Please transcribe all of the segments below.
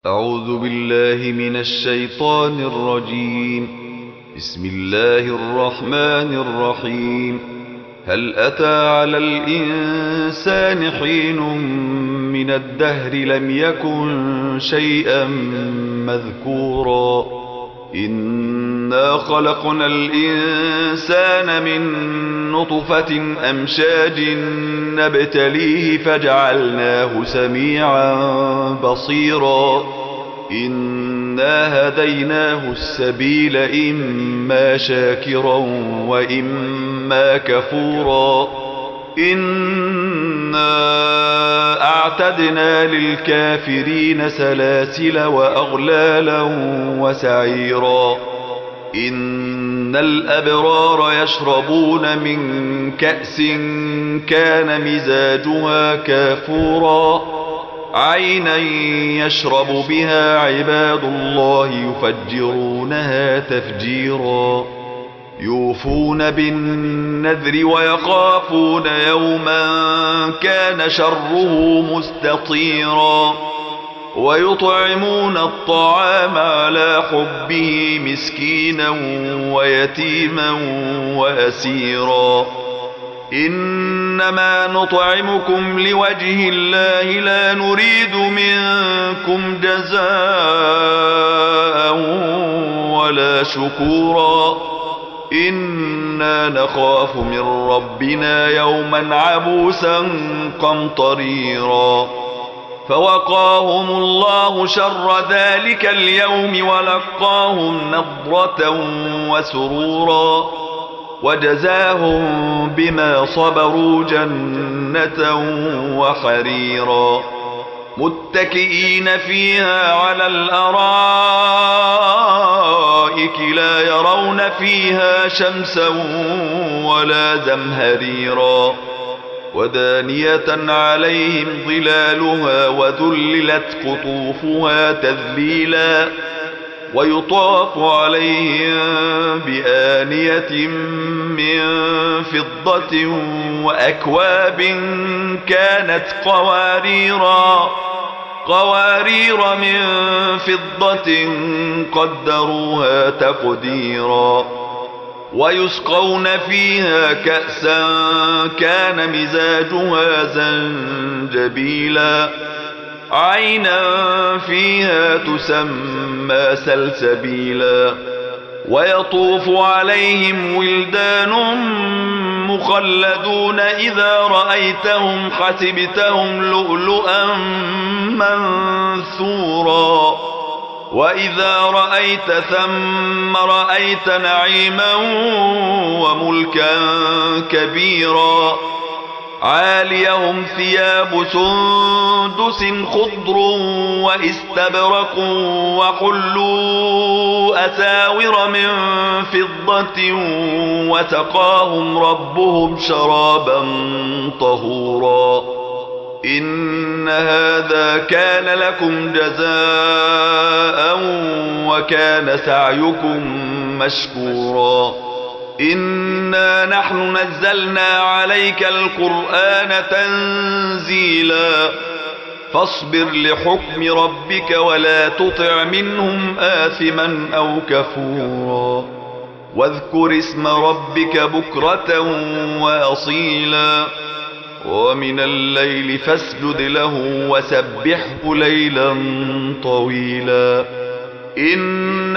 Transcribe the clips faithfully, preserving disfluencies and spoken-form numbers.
أعوذ بالله من الشيطان الرجيم. بسم الله الرحمن الرحيم. هل أتى على الإنسان حين من الدهر لم يكن شيئا مذكورا إنا خلقنا الإنسان من نطفة أمشاج نبتليه فجعلناه سميعا بصيرا إنا هديناه السبيل إما شاكرا وإما كفورا إنا أعتدنا للكافرين سلاسل وأغلالا وسعيرا إن الأبرار يشربون من كأس كان مزاجها كافورا عينا يشرب بها عباد الله يفجرونها تفجيرا يوفون بالنذر ويخافون يوما كان شره مستطيرا ويطعمون الطعام على حبه مسكينا ويتيما وأسيرا إنما نطعمكم لوجه الله لا نريد منكم جزاء ولا شكورا إنا نخاف من ربنا يوما عبوسا قمطريرا فوقاهم الله شر ذلك اليوم ولقاهم نضرة وسرورا وجزاهم بما صبروا جنة وحريرا متكئين فيها على الأرائك لا يرون فيها شمسا ولا زمهريرا ودانية عليهم ظلالها وذللت قطوفها تذليلا ويطاف عليهم بآنية من فضة وأكواب كانت قواريرا قوارير من فضة قدروها تقديرا ويسقون فيها كأسا كان مزاجها زنجبيلا عينا فيها تسمى سلسبيلا ويطوف عليهم ولدان مخلدون إذا رأيتهم حسبتهم لؤلؤا منثورا وإذا رأيت ثم رأيت نعيما وملكا كبيرا عاليهم ثياب سندس خضر واستبرق وحلوا أساور من فضة وسقاهم ربهم شرابا طهورا إن هذا كان لكم جزاء وكان سعيكم مشكورا إنا نحن نزلنا عليك القرآن تنزيلا فاصبر لحكم ربك ولا تطع منهم آثما أو كفورا واذكر اسم ربك بكرة وأصيلا ومن الليل فاسجد له وسبحه ليلا طويلا إن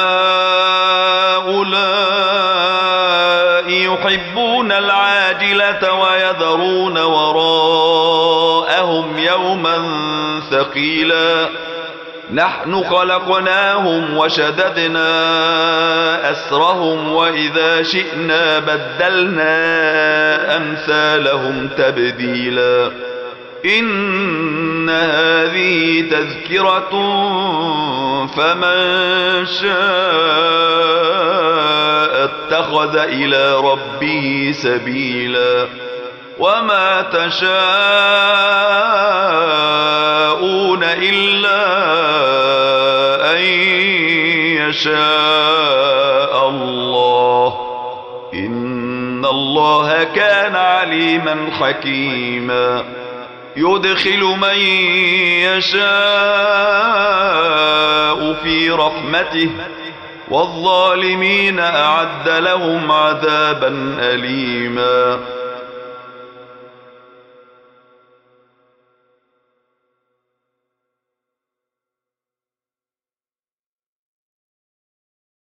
هؤلاء يحبون العاجلة ويذرون وراءهم يوما ثقيلا نحن خلقناهم وشددنا أسرهم وإذا شئنا بدلنا أمثالهم تبديلا إن هذه تذكرة فمن شاء اتخذ إلى ربه سبيلا وما تشاءون إلا أن يشاء الله إن الله كان عليما حكيما يدخل من يشاء في رحمته والظالمين أعد لهم عذابا أليما